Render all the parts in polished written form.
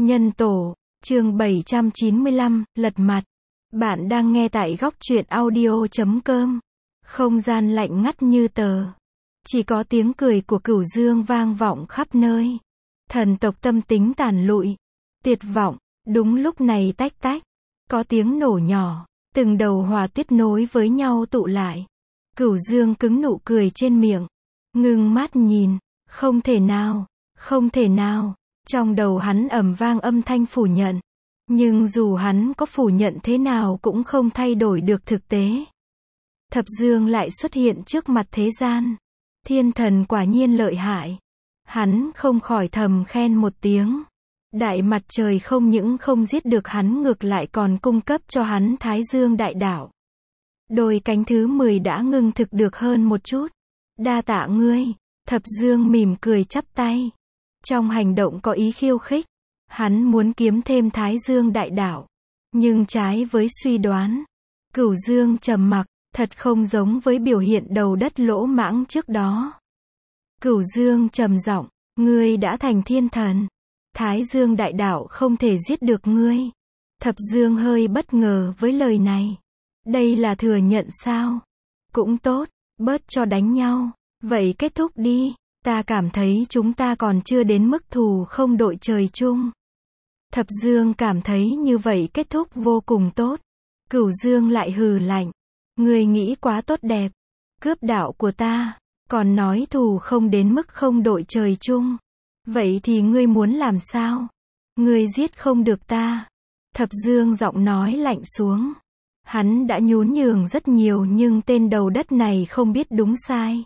Nhân tổ, chương 795, lật mặt. Bạn đang nghe tại góc truyện audio.com. Không gian lạnh ngắt như tờ. Chỉ có tiếng cười của Cửu Dương vang vọng khắp nơi. Thần tộc tâm tính tàn lụi. Tuyệt vọng. Đúng lúc này tách tách. Có tiếng nổ nhỏ. Từng đầu hỏa tiết nối với nhau tụ lại. Cửu Dương cứng nụ cười trên miệng. Ngưng mắt nhìn. Không thể nào. Không thể nào. Trong đầu hắn ầm vang âm thanh phủ nhận. Nhưng dù hắn có phủ nhận thế nào cũng không thay đổi được thực tế. Thập Dương lại xuất hiện trước mặt thế gian. Thiên thần quả nhiên lợi hại. Hắn không khỏi thầm khen một tiếng. Đại mặt trời không những không giết được hắn ngược lại còn cung cấp cho hắn Thái Dương đại đạo. Đôi cánh thứ 10 đã ngưng thực được hơn một chút. Đa tạ ngươi. Thập Dương mỉm cười chắp tay. Trong hành động có ý khiêu khích. Hắn muốn kiếm thêm Thái Dương đại đạo. Nhưng trái với suy đoán. Cửu Dương trầm mặc, thật không giống với biểu hiện đầu đất lỗ mãng trước đó. Cửu Dương trầm giọng, ngươi đã thành thiên thần. Thái Dương đại đạo không thể giết được ngươi. Thập Dương hơi bất ngờ với lời này. Đây là thừa nhận sao? Cũng tốt, bớt cho đánh nhau. Vậy kết thúc đi. Ta cảm thấy chúng ta còn chưa đến mức thù không đội trời chung. Thập Dương cảm thấy như vậy kết thúc vô cùng tốt. Cửu Dương lại hừ lạnh. Ngươi nghĩ quá tốt đẹp. Cướp đạo của ta. Còn nói thù không đến mức không đội trời chung. Vậy thì ngươi muốn làm sao? Ngươi giết không được ta. Thập Dương giọng nói lạnh xuống. Hắn đã nhún nhường rất nhiều nhưng tên đầu đất này không biết đúng sai.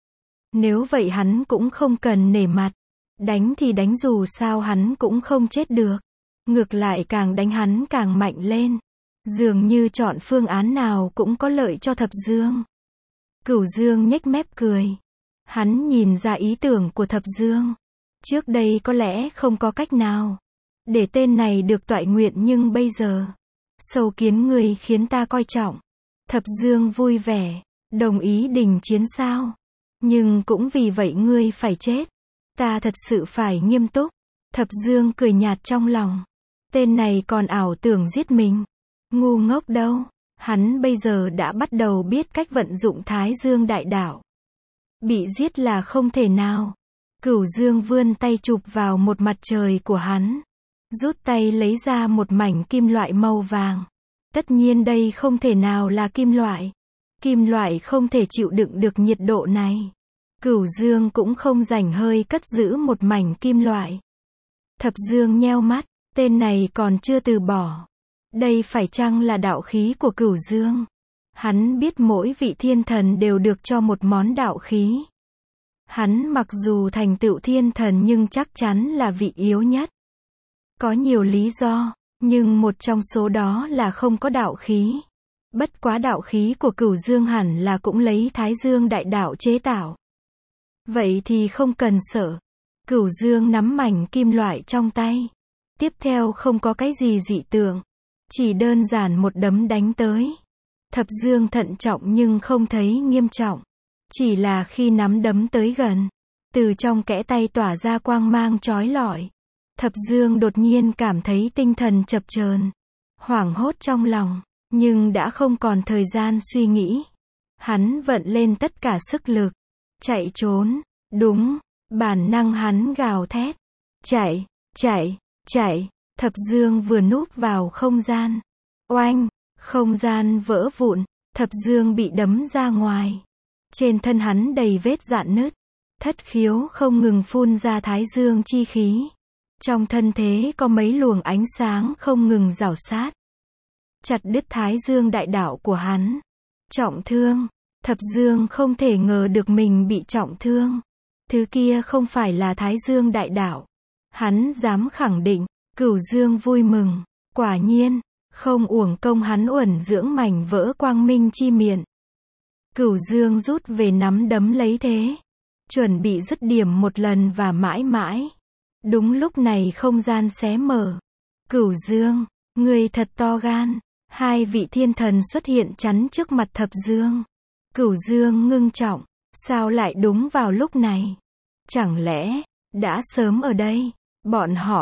Nếu vậy hắn cũng không cần nể mặt. Đánh thì đánh dù sao hắn cũng không chết được. Ngược lại càng đánh hắn càng mạnh lên. Dường như chọn phương án nào cũng có lợi cho Thập Dương. Cửu Dương nhếch mép cười. Hắn nhìn ra ý tưởng của Thập Dương. Trước đây có lẽ không có cách nào để tên này được toại nguyện nhưng bây giờ. Sâu kiến người khiến ta coi trọng. Thập Dương vui vẻ. Đồng ý đình chiến sao? Nhưng cũng vì vậy ngươi phải chết. Ta thật sự phải nghiêm túc. Thập Dương cười nhạt trong lòng. Tên này còn ảo tưởng giết mình. Ngu ngốc đâu. Hắn bây giờ đã bắt đầu biết cách vận dụng Thái Dương đại đạo. Bị giết là không thể nào. Cửu Dương vươn tay chụp vào một mặt trời của hắn. Rút tay lấy ra một mảnh kim loại màu vàng. Tất nhiên đây không thể nào là kim loại. Kim loại không thể chịu đựng được nhiệt độ này. Cửu Dương cũng không rảnh hơi cất giữ một mảnh kim loại. Thập Dương nheo mắt, tên này còn chưa từ bỏ. Đây phải chăng là đạo khí của Cửu Dương? Hắn biết mỗi vị thiên thần đều được cho một món đạo khí. Hắn mặc dù thành tựu thiên thần nhưng chắc chắn là vị yếu nhất. Có nhiều lý do, nhưng một trong số đó là không có đạo khí. Bất quá đạo khí của Cửu Dương hẳn là cũng lấy Thái Dương đại đạo chế tạo. Vậy thì không cần sợ. Cửu Dương nắm mảnh kim loại trong tay. Tiếp theo không có cái gì dị tượng. Chỉ đơn giản một đấm đánh tới. Thập Dương thận trọng nhưng không thấy nghiêm trọng. Chỉ là khi nắm đấm tới gần. Từ trong kẽ tay tỏa ra quang mang chói lọi. Thập Dương đột nhiên cảm thấy tinh thần chập chờn. Hoảng hốt trong lòng. Nhưng đã không còn thời gian suy nghĩ. Hắn vận lên tất cả sức lực. Chạy trốn. Đúng. Bản năng hắn gào thét. Chạy, chạy, chạy. Thập Dương vừa núp vào không gian. Oanh. Không gian vỡ vụn. Thập Dương bị đấm ra ngoài. Trên thân hắn đầy vết rạn nứt. Thất khiếu không ngừng phun ra Thái Dương chi khí. Trong thân thế có mấy luồng ánh sáng không ngừng rảo sát. Chặt đứt Thái Dương đại đạo của hắn. Trọng thương. Thập Dương không thể ngờ được mình bị trọng thương. Thứ kia không phải là Thái Dương đại đạo. Hắn dám khẳng định. Cửu Dương vui mừng. Quả nhiên, không uổng công hắn uẩn dưỡng mảnh vỡ quang minh chi miệng. Cửu Dương rút về nắm đấm lấy thế. Chuẩn bị dứt điểm một lần và mãi mãi. Đúng lúc này không gian xé mở. Cửu Dương, ngươi thật to gan. Hai vị thiên thần xuất hiện chắn trước mặt Thập Dương. Cửu Dương ngưng trọng. Sao lại đúng vào lúc này? Chẳng lẽ đã sớm ở đây? Bọn họ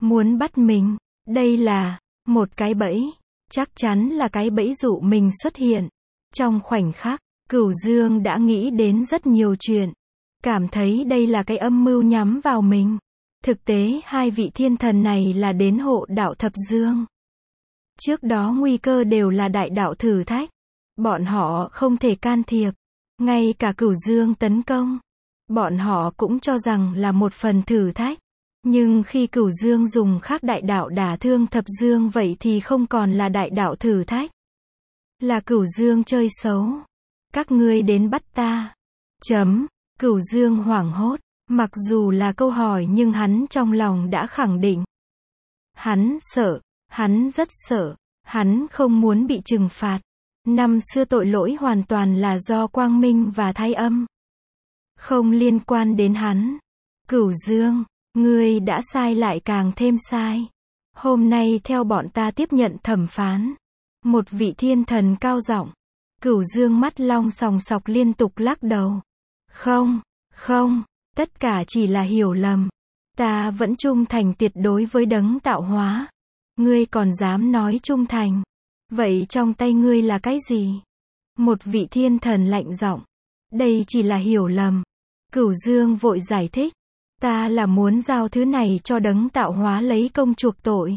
muốn bắt mình. Đây là một cái bẫy. Chắc chắn là cái bẫy dụ mình xuất hiện. Trong khoảnh khắc, Cửu Dương đã nghĩ đến rất nhiều chuyện. Cảm thấy đây là cái âm mưu nhắm vào mình. Thực tế hai vị thiên thần này là đến hộ đạo Thập Dương. Trước đó nguy cơ đều là đại đạo thử thách. Bọn họ không thể can thiệp. Ngay cả Cửu Dương tấn công, bọn họ cũng cho rằng là một phần thử thách. Nhưng khi Cửu Dương dùng khác đại đạo đả thương Thập Dương vậy thì không còn là đại đạo thử thách. Là Cửu Dương chơi xấu. Các ngươi đến bắt ta. Cửu Dương hoảng hốt. Mặc dù là câu hỏi nhưng hắn trong lòng đã khẳng định. Hắn sợ. Hắn rất sợ. Hắn không muốn bị trừng phạt. Năm xưa tội lỗi hoàn toàn là do Quang Minh và Thái Âm. Không liên quan đến hắn. Cửu Dương, ngươi đã sai lại càng thêm sai. Hôm nay theo bọn ta tiếp nhận thẩm phán. Một vị thiên thần cao giọng. Cửu Dương mắt long sòng sọc liên tục lắc đầu. Không, tất cả chỉ là hiểu lầm. Ta vẫn trung thành tuyệt đối với đấng tạo hóa. Ngươi còn dám nói trung thành. Vậy trong tay ngươi là cái gì? Một vị thiên thần lạnh giọng. Đây chỉ là hiểu lầm. Cửu Dương vội giải thích. Ta là muốn giao thứ này cho đấng tạo hóa lấy công chuộc tội.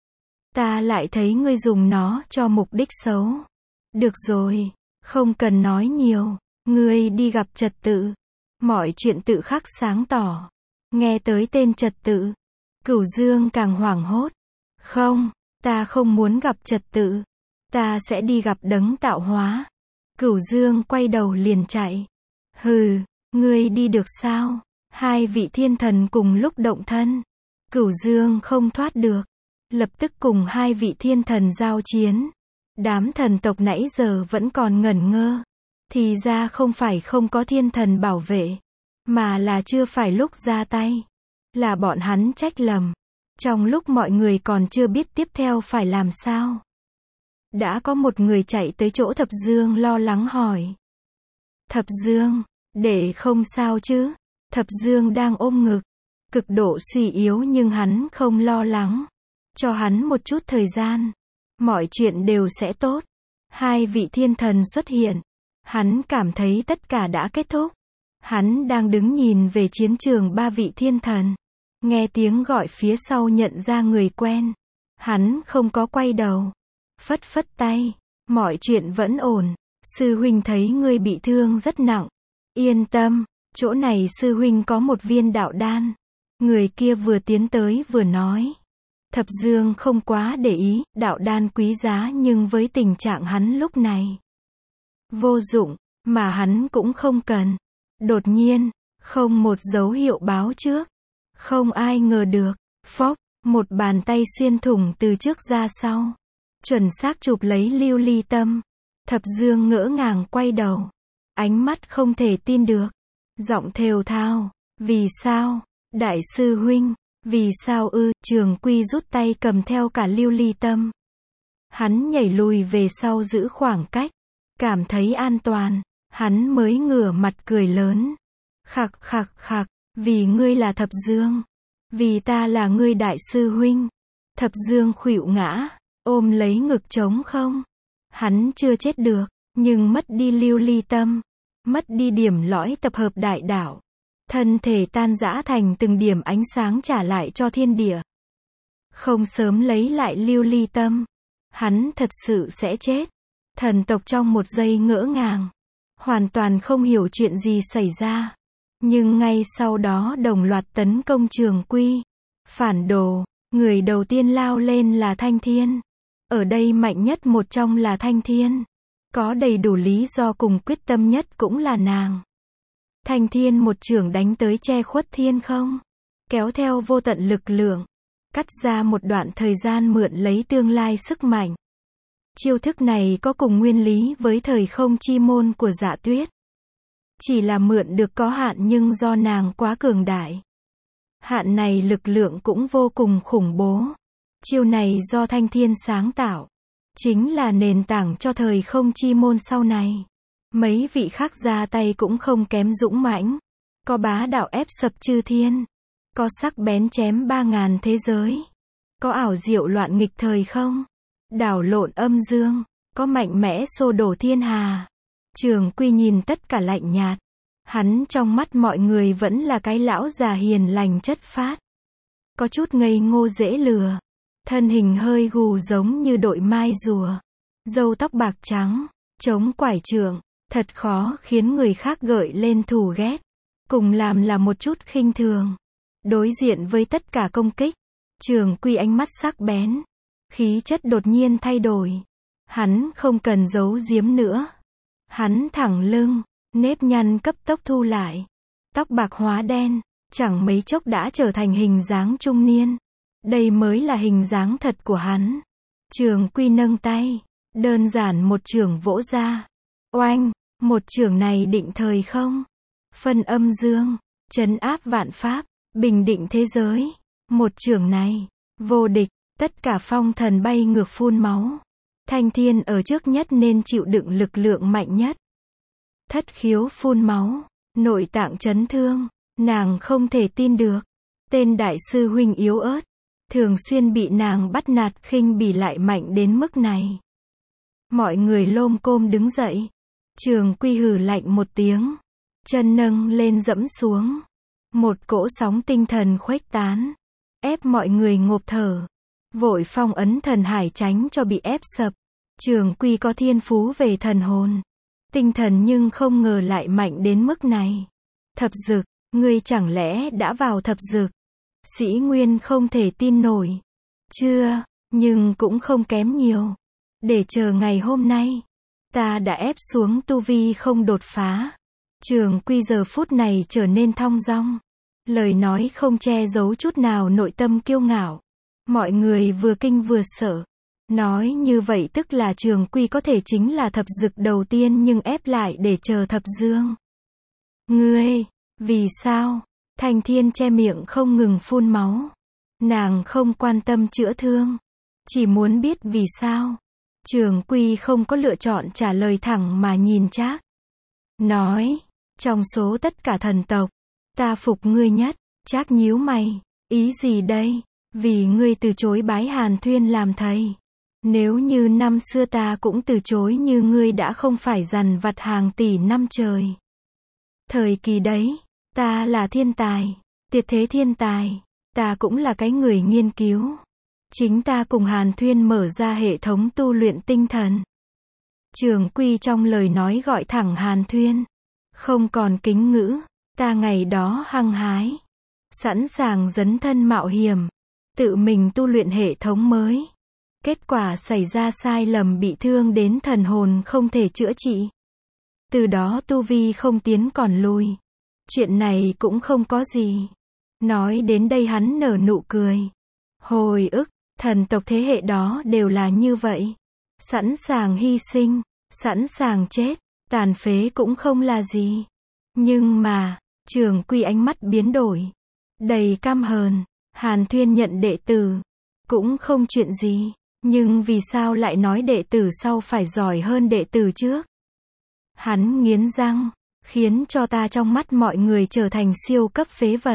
Ta lại thấy ngươi dùng nó cho mục đích xấu. Được rồi, không cần nói nhiều. Ngươi đi gặp trật tự. Mọi chuyện tự khắc sáng tỏ. Nghe tới tên trật tự. Cửu Dương càng hoảng hốt. Không, ta không muốn gặp trật tự. Ta sẽ đi gặp đấng tạo hóa. Cửu Dương quay đầu liền chạy. Hừ, ngươi đi được sao? Hai vị thiên thần cùng lúc động thân. Cửu Dương không thoát được. Lập tức cùng hai vị thiên thần giao chiến. Đám thần tộc nãy giờ vẫn còn ngẩn ngơ. Thì ra không phải không có thiên thần bảo vệ. Mà là chưa phải lúc ra tay. Là bọn hắn trách lầm. Trong lúc mọi người còn chưa biết tiếp theo phải làm sao. Đã có một người chạy tới chỗ Thập Dương lo lắng hỏi. Thập Dương, để không sao chứ? Thập Dương đang ôm ngực. Cực độ suy yếu nhưng hắn không lo lắng. Cho hắn một chút thời gian. Mọi chuyện đều sẽ tốt. Hai vị thiên thần xuất hiện. Hắn cảm thấy tất cả đã kết thúc. Hắn đang đứng nhìn về chiến trường ba vị thiên thần. Nghe tiếng gọi phía sau nhận ra người quen. Hắn không có quay đầu. Phất phất tay. Mọi chuyện vẫn ổn. Sư huynh thấy ngươi bị thương rất nặng. Yên tâm. Chỗ này sư huynh có một viên đạo đan. Người kia vừa tiến tới vừa nói. Thập Dương không quá để ý. Đạo đan quý giá nhưng với tình trạng hắn lúc này. Vô dụng. Mà hắn cũng không cần. Đột nhiên. Không một dấu hiệu báo trước. Không ai ngờ được. Phốc. Một bàn tay xuyên thủng từ trước ra sau. Chuẩn xác chụp lấy Lưu Ly Tâm. Thập Dương ngỡ ngàng quay đầu. Ánh mắt không thể tin được. Giọng thều thào. Vì sao? Đại sư huynh. Vì sao ư? Trường Quy rút tay cầm theo cả Lưu Ly Tâm. Hắn nhảy lùi về sau giữ khoảng cách. Cảm thấy an toàn. Hắn mới ngửa mặt cười lớn. Khặc khặc khặc. Vì ngươi là Thập Dương. Vì ta là ngươi đại sư huynh. Thập Dương khuỵu ngã. Ôm lấy ngực trống không. Hắn chưa chết được. Nhưng mất đi Lưu Ly Tâm. Mất đi điểm lõi tập hợp đại đạo. Thân thể tan rã thành từng điểm ánh sáng trả lại cho thiên địa. Không sớm lấy lại Lưu Ly Tâm. Hắn thật sự sẽ chết. Thần tộc trong một giây ngỡ ngàng. Hoàn toàn không hiểu chuyện gì xảy ra. Nhưng ngay sau đó đồng loạt tấn công Trường Quy. Phản đồ. Người đầu tiên lao lên là Thanh Thiên. Ở đây mạnh nhất một trong là Thanh Thiên. Có đầy đủ lý do cùng quyết tâm nhất cũng là nàng. Thanh Thiên một chưởng đánh tới che khuất thiên không. Kéo theo vô tận lực lượng. Cắt ra một đoạn thời gian mượn lấy tương lai sức mạnh. Chiêu thức này có cùng nguyên lý với thời không chi môn của Dạ Tuyết. Chỉ là mượn được có hạn nhưng do nàng quá cường đại. Hạn này lực lượng cũng vô cùng khủng bố. Chiêu này do Thanh Thiên sáng tạo. Chính là nền tảng cho thời không chi môn sau này. Mấy vị khác ra tay cũng không kém dũng mãnh. Có bá đạo ép sập chư thiên. Có sắc bén chém 3000 thế giới. Có ảo diệu loạn nghịch thời không? Đảo lộn âm dương, có mạnh mẽ xô đổ thiên hà. Trường Quy nhìn tất cả lạnh nhạt. Hắn trong mắt mọi người vẫn là cái lão già hiền lành chất phác. Có chút ngây ngô dễ lừa. Thân hình hơi gù giống như đội mai rùa. Râu tóc bạc trắng, chống quải trượng, thật khó khiến người khác gợi lên thù ghét. Cùng làm là một chút khinh thường. Đối diện với tất cả công kích, Trường Quy ánh mắt sắc bén. Khí chất đột nhiên thay đổi. Hắn không cần giấu giếm nữa. Hắn thẳng lưng, nếp nhăn cấp tốc thu lại. Tóc bạc hóa đen, chẳng mấy chốc đã trở thành hình dáng trung niên. Đây mới là hình dáng thật của hắn. Trường Quy nâng tay, đơn giản một chưởng vỗ ra. Oanh, một chưởng này định thời không? Phân âm dương, trấn áp vạn pháp, bình định thế giới. Một chưởng này, vô địch, tất cả phong thần bay ngược phun máu. Thanh Thiên ở trước nhất nên chịu đựng lực lượng mạnh nhất. Thất khiếu phun máu, nội tạng chấn thương, nàng không thể tin được. Tên đại sư huynh yếu ớt, thường xuyên bị nàng bắt nạt khinh bỉ lại mạnh đến mức này. Mọi người lôm côm đứng dậy. Trường Quy hừ lạnh một tiếng, chân nâng lên dẫm xuống. Một cỗ sóng tinh thần khuếch tán, ép mọi người ngộp thở. Vội phong ấn thần hải tránh cho bị ép sập. Trường Quy có thiên phú về thần hồn, tinh thần nhưng không ngờ lại mạnh đến mức này. Thập dực, ngươi chẳng lẽ đã vào thập dực? Sĩ Nguyên không thể tin nổi. Chưa, nhưng cũng không kém nhiều. Để chờ ngày hôm nay, ta đã ép xuống tu vi không đột phá. Trường Quy giờ phút này trở nên thong dong. Lời nói không che giấu chút nào nội tâm kiêu ngạo. Mọi người vừa kinh vừa sợ. Nói như vậy tức là Trường Quy có thể chính là thập dực đầu tiên nhưng ép lại để chờ thập dương. Ngươi, vì sao? Thanh Thiên che miệng không ngừng phun máu. Nàng không quan tâm chữa thương, chỉ muốn biết vì sao. Trường Quy không có lựa chọn trả lời thẳng mà nhìn Trác. Nói, trong số tất cả thần tộc, ta phục ngươi nhất. Trác nhíu mày, ý gì đây? Vì ngươi từ chối bái Hàn Thuyên làm thầy. Nếu như năm xưa ta cũng từ chối như ngươi đã không phải dằn vặt hàng tỷ năm trời. Thời kỳ đấy, ta là thiên tài, tuyệt thế thiên tài, ta cũng là cái người nghiên cứu. Chính ta cùng Hàn Thuyên mở ra hệ thống tu luyện tinh thần. Trường Quy trong lời nói gọi thẳng Hàn Thuyên. Không còn kính ngữ, ta ngày đó hăng hái. Sẵn sàng dấn thân mạo hiểm, tự mình tu luyện hệ thống mới. Kết quả xảy ra sai lầm bị thương đến thần hồn không thể chữa trị. Từ đó tu vi không tiến còn lùi. Chuyện này cũng không có gì. Nói đến đây hắn nở nụ cười. Hồi ức, thần tộc thế hệ đó đều là như vậy. Sẵn sàng hy sinh, sẵn sàng chết, tàn phế cũng không là gì. Nhưng mà, Trường Quy ánh mắt biến đổi. Đầy căm hờn, Hàn Thuyên nhận đệ tử. Cũng không chuyện gì. Nhưng vì sao lại nói đệ tử sau phải giỏi hơn đệ tử trước? Hắn nghiến răng, khiến cho ta trong mắt mọi người trở thành siêu cấp phế vật.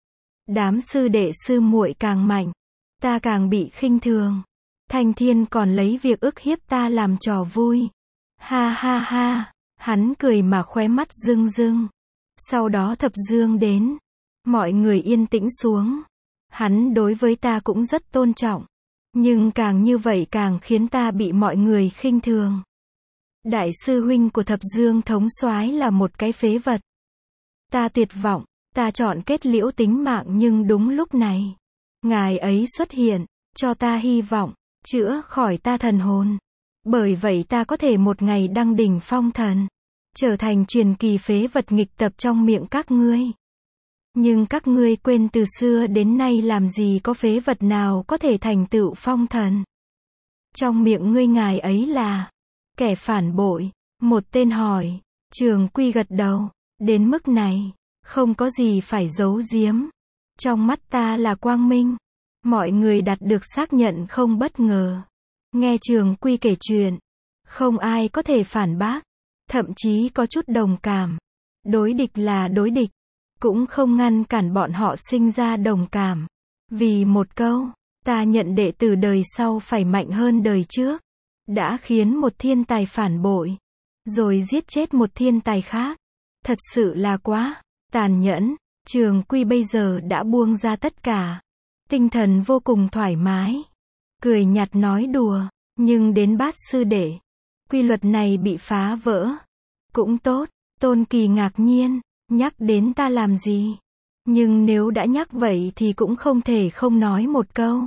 Đám sư đệ sư muội càng mạnh, ta càng bị khinh thường. Thanh Thiên còn lấy việc ức hiếp ta làm trò vui. Ha ha ha, hắn cười mà khóe mắt rưng rưng. Sau đó thập dương đến, mọi người yên tĩnh xuống. Hắn đối với ta cũng rất tôn trọng. Nhưng càng như vậy càng khiến ta bị mọi người khinh thường. Đại sư huynh của thập dương thống soái là một cái phế vật. Ta tuyệt vọng, ta chọn kết liễu tính mạng nhưng đúng lúc này. Ngài ấy xuất hiện, cho ta hy vọng, chữa khỏi ta thần hồn. Bởi vậy ta có thể một ngày đăng đỉnh phong thần. Trở thành truyền kỳ phế vật nghịch tập trong miệng các ngươi. Nhưng các ngươi quên từ xưa đến nay làm gì có phế vật nào có thể thành tựu phong thần. Trong miệng ngươi ngài ấy là kẻ phản bội. Một tên hỏi. Trường Quy gật đầu. Đến mức này, không có gì phải giấu giếm. Trong mắt ta là quang minh. Mọi người đạt được xác nhận không bất ngờ. Nghe Trường Quy kể chuyện, không ai có thể phản bác. Thậm chí có chút đồng cảm. Đối địch là đối địch. Cũng không ngăn cản bọn họ sinh ra đồng cảm. Vì một câu, Ta nhận đệ tử đời sau phải mạnh hơn đời trước. Đã khiến một thiên tài phản bội, rồi giết chết một thiên tài khác. Thật sự là quá tàn nhẫn. Trường Quy bây giờ đã buông ra tất cả. Tinh thần vô cùng thoải mái. Cười nhạt nói đùa. Nhưng đến Bát sư đệ, quy luật này bị phá vỡ. Cũng tốt. Tôn Kỳ ngạc nhiên. Nhắc đến ta làm gì? Nhưng nếu đã nhắc vậy thì cũng không thể không nói một câu.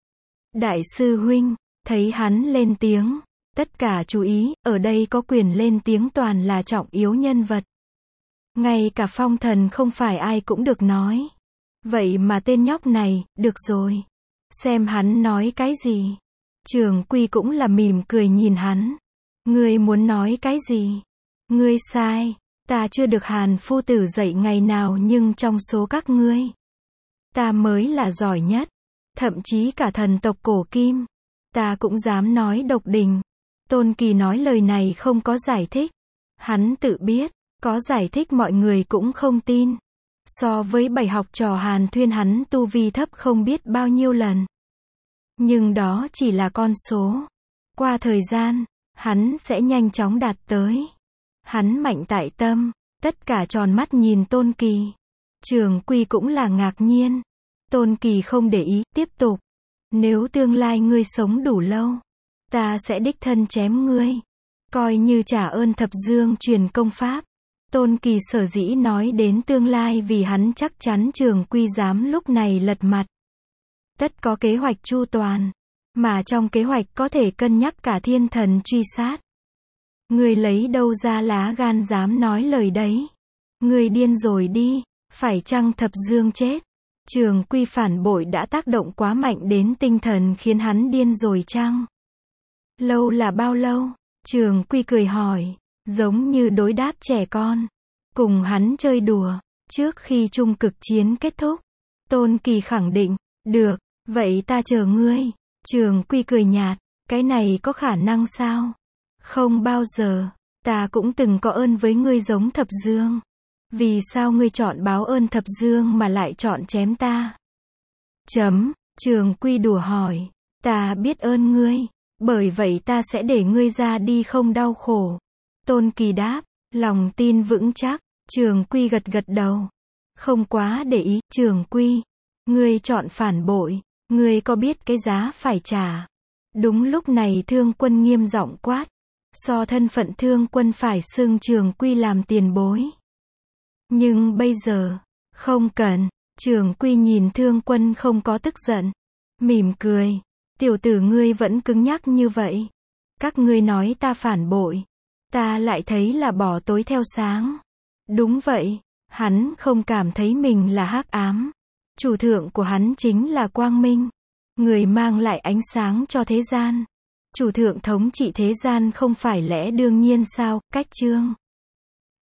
Đại sư huynh, thấy hắn lên tiếng. Tất cả chú ý, ở đây có quyền lên tiếng toàn là trọng yếu nhân vật. Ngay cả Phong Thần không phải ai cũng được nói. Vậy mà tên nhóc này, được rồi. Xem hắn nói cái gì. Trường Quy cũng là mỉm cười nhìn hắn. Ngươi muốn nói cái gì? Ngươi sai. Ta chưa được Hàn phu tử dạy ngày nào, nhưng trong số các ngươi, ta mới là giỏi nhất. Thậm chí cả thần tộc cổ kim, ta cũng dám nói độc đỉnh. Tôn Kỳ nói lời này không có giải thích. Hắn tự biết, có giải thích mọi người cũng không tin. So với 7 học trò Hàn Thuyên hắn tu vi thấp không biết bao nhiêu lần. Nhưng đó chỉ là con số. Qua thời gian, hắn sẽ nhanh chóng đạt tới. Hắn mạnh tại tâm. Tất cả tròn mắt nhìn Tôn Kỳ. Trường Quy cũng là ngạc nhiên. Tôn Kỳ không để ý, tiếp tục. Nếu tương lai ngươi sống đủ lâu, ta sẽ đích thân chém ngươi. Coi như trả ơn Thập Dương truyền công pháp. Tôn Kỳ sở dĩ nói đến tương lai vì hắn chắc chắn Trường Quy dám lúc này lật mặt. Tất có kế hoạch chu toàn. Mà trong kế hoạch có thể cân nhắc cả thiên thần truy sát. Ngươi lấy đâu ra lá gan dám nói lời đấy? Ngươi điên rồi đi. Phải chăng Thập Dương chết? Trường Quy phản bội đã tác động quá mạnh đến tinh thần khiến hắn điên rồi chăng? Lâu là bao lâu? Trường Quy cười hỏi. Giống như đối đáp trẻ con. Cùng hắn chơi đùa. Trước khi trung cực chiến kết thúc. Tôn Kỳ khẳng định. Được, vậy ta chờ ngươi. Trường Quy cười nhạt. Cái này có khả năng sao? Không bao giờ. Ta cũng từng có ơn với ngươi giống Thập Dương. Vì sao ngươi chọn báo ơn Thập Dương mà lại chọn chém ta? Trường Quy đùa hỏi. Ta biết ơn ngươi. Bởi vậy ta sẽ để ngươi ra đi không đau khổ. Tôn Kỳ đáp. Lòng tin vững chắc. Trường Quy gật gật đầu. Không quá để ý. Trường Quy. Ngươi chọn phản bội. Ngươi có biết cái giá phải trả? Đúng lúc này Thương Quân nghiêm giọng quát. So thân phận Thương Quân phải xưng Trường Quy làm tiền bối. Nhưng bây giờ, không cần. Trường Quy nhìn Thương Quân không có tức giận. Mỉm cười. Tiểu tử ngươi vẫn cứng nhắc như vậy. Các ngươi nói ta phản bội. Ta lại thấy là bỏ tối theo sáng. Đúng vậy. Hắn không cảm thấy mình là hắc ám. Chủ thượng của hắn chính là quang minh. Người mang lại ánh sáng cho thế gian. Chủ thượng thống trị thế gian không phải lẽ đương nhiên sao? Cách chương